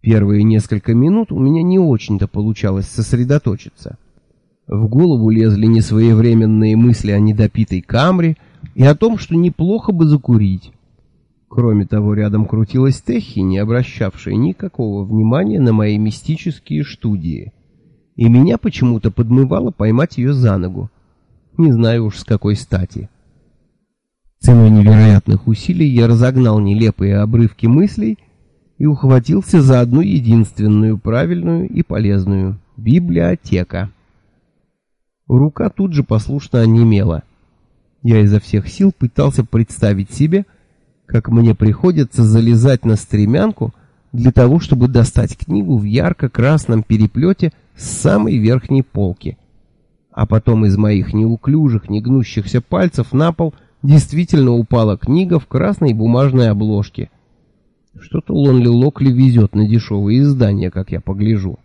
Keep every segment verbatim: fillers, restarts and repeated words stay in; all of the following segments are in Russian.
Первые несколько минут у меня не очень-то получалось сосредоточиться. В голову лезли несвоевременные мысли о недопитой камре и о том, что неплохо бы закурить. Кроме того, рядом крутилась Техи, не обращавшая никакого внимания на мои мистические студии. И меня почему-то подмывало поймать ее за ногу. Не знаю уж с какой стати. Ценой невероятных усилий я разогнал нелепые обрывки мыслей и ухватился за одну единственную правильную и полезную — библиотека. Рука тут же послушно онемела. Я изо всех сил пытался представить себе, как мне приходится залезать на стремянку для того, чтобы достать книгу в ярко-красном переплете с самой верхней полки. А потом из моих неуклюжих, негнущихся пальцев на пол действительно упала книга в красной бумажной обложке. Что-то Лонли Локли везет на дешевые издания, как я погляжу.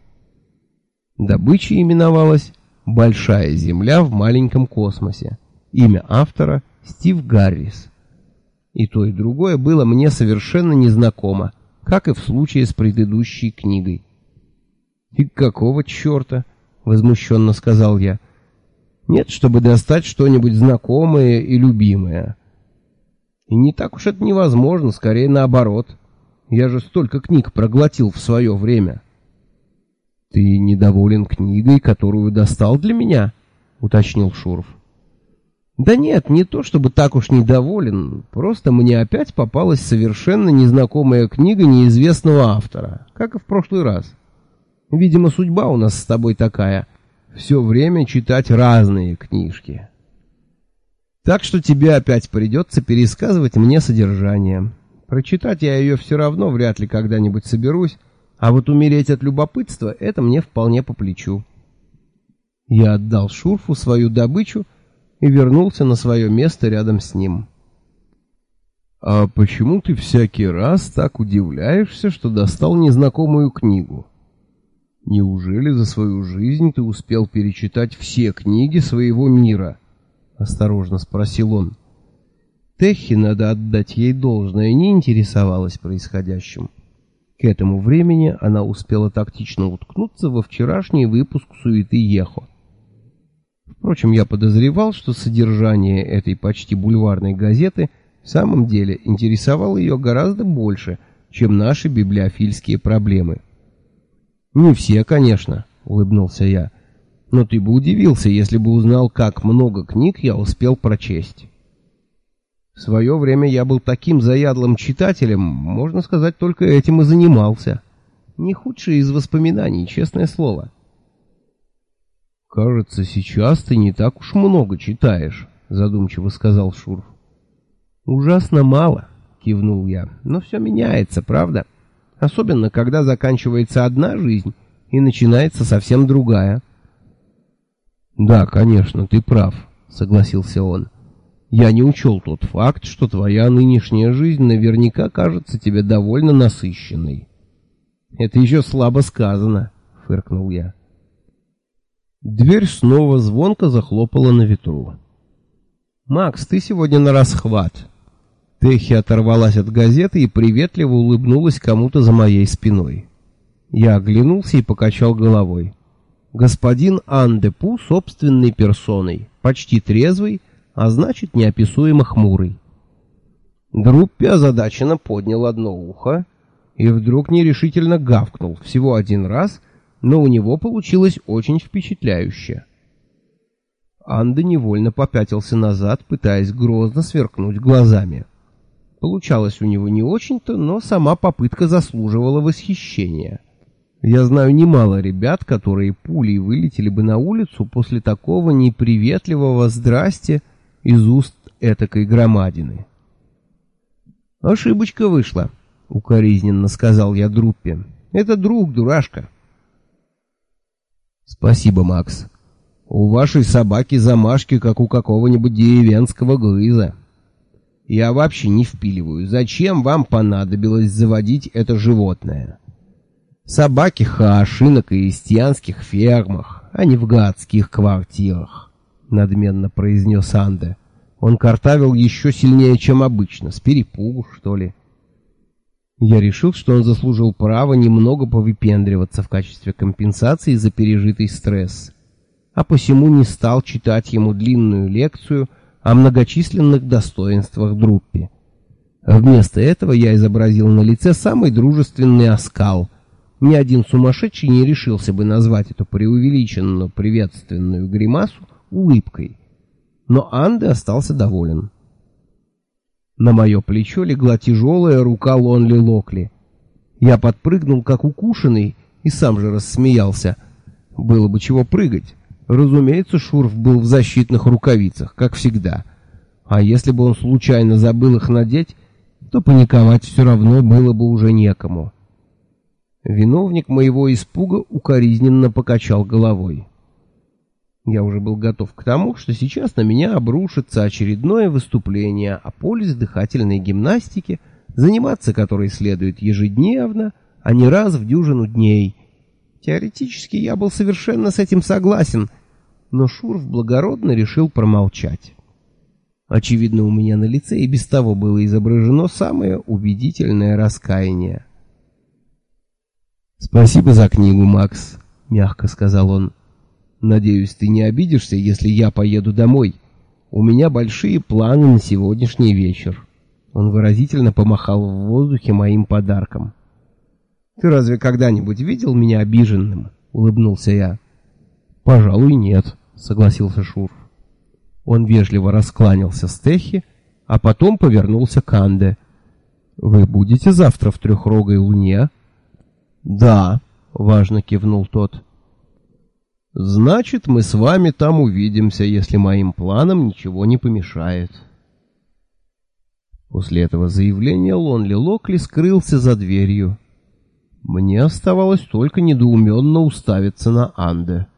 Добыча именовалась «Большая земля в маленьком космосе». Имя автора — Стив Гаррис. И то, и другое было мне совершенно незнакомо, как и в случае с предыдущей книгой. «И какого черта?» — возмущенно сказал я. «Нет, чтобы достать что-нибудь знакомое и любимое. И не так уж это невозможно, скорее наоборот. Я же столько книг проглотил в свое время». «Ты недоволен книгой, которую достал для меня?» — уточнил Шуров. «Да нет, не то чтобы так уж недоволен, просто мне опять попалась совершенно незнакомая книга неизвестного автора, как и в прошлый раз. Видимо, судьба у нас с тобой такая — все время читать разные книжки. Так что тебе опять придется пересказывать мне содержание. Прочитать я ее все равно вряд ли когда-нибудь соберусь, а вот умереть от любопытства — это мне вполне по плечу». Я отдал Шурфу свою добычу и вернулся на свое место рядом с ним. «А почему ты всякий раз так удивляешься, что достал незнакомую книгу? Неужели за свою жизнь ты успел перечитать все книги своего мира?» — осторожно спросил он. Техи, надо отдать ей должное, не интересовалась происходящим. К этому времени она успела тактично уткнуться во вчерашний выпуск «Суеты Ехо». Впрочем, я подозревал, что содержание этой почти бульварной газеты в самом деле интересовало ее гораздо больше, чем наши библиофильские проблемы. «Не все, конечно», — улыбнулся я, — «но ты бы удивился, если бы узнал, как много книг я успел прочесть. В свое время я был таким заядлым читателем, можно сказать, только этим и занимался. Не худшее из воспоминаний, честное слово». «Кажется, сейчас ты не так уж много читаешь», — задумчиво сказал Шурф. «Ужасно мало», — кивнул я, — «но все меняется, правда? Особенно, когда заканчивается одна жизнь и начинается совсем другая». «Да, конечно, ты прав», — согласился он. «Я не учел тот факт, что твоя нынешняя жизнь наверняка кажется тебе довольно насыщенной». «Это еще слабо сказано», — фыркнул я. Дверь снова звонко захлопала на ветру. «Макс, ты сегодня на расхват». Техи оторвалась от газеты и приветливо улыбнулась кому-то за моей спиной. Я оглянулся и покачал головой. Господин Андепу собственной персоной, почти трезвый, а значит неописуемо хмурый. Друппи озадаченно поднял одно ухо и вдруг нерешительно гавкнул всего один раз, но у него получилось очень впечатляюще. Анда невольно попятился назад, пытаясь грозно сверкнуть глазами. Получалось у него не очень-то, но сама попытка заслуживала восхищения. Я знаю немало ребят, которые пулей вылетели бы на улицу после такого неприветливого «здрасте» из уст этакой громадины. «Ошибочка вышла», — укоризненно сказал я Друппи. «Это друг, дурашка». «Спасибо, Макс. У вашей собаки замашки, как у какого-нибудь деревенского грыза. Я вообще не впиливаю, зачем вам понадобилось заводить это животное? Собаки хаши на крестьянских фермах, а не в городских квартирах», — надменно произнес Анде. Он картавил еще сильнее, чем обычно, с перепугу, что ли. Я решил, что он заслужил право немного повыпендриваться в качестве компенсации за пережитый стресс, а посему не стал читать ему длинную лекцию о многочисленных достоинствах Друппи. Вместо этого я изобразил на лице самый дружественный оскал. Ни один сумасшедший не решился бы назвать эту преувеличенно приветственную гримасу улыбкой. Но Анде остался доволен. На мое плечо легла тяжелая рука Лонли Локли. Я подпрыгнул, как укушенный, и сам же рассмеялся. Было бы чего прыгать. Разумеется, Шурф был в защитных рукавицах, как всегда. А если бы он случайно забыл их надеть, то паниковать все равно было бы уже некому. Виновник моего испуга укоризненно покачал головой. Я уже был готов к тому, что сейчас на меня обрушится очередное выступление о пользе дыхательной гимнастики, заниматься которой следует ежедневно, а не раз в дюжину дней. Теоретически я был совершенно с этим согласен, но Шурф благородно решил промолчать. Очевидно, у меня на лице и без того было изображено самое убедительное раскаяние. «Спасибо за книгу, Макс», — мягко сказал он. «Надеюсь, ты не обидишься, если я поеду домой. У меня большие планы на сегодняшний вечер». Он выразительно помахал в воздухе моим подарком. «Ты разве когда-нибудь видел меня обиженным?» — улыбнулся я. «Пожалуй, нет», — согласился Шурф. Он вежливо раскланялся с Техи, а потом повернулся к Анде. «Вы будете завтра в Трехрогой луне?» «Да», — важно кивнул тот. «Значит, мы с вами там увидимся, если моим планам ничего не помешает». После этого заявления Лонли Локли скрылся за дверью. Мне оставалось только недоуменно уставиться на Анде.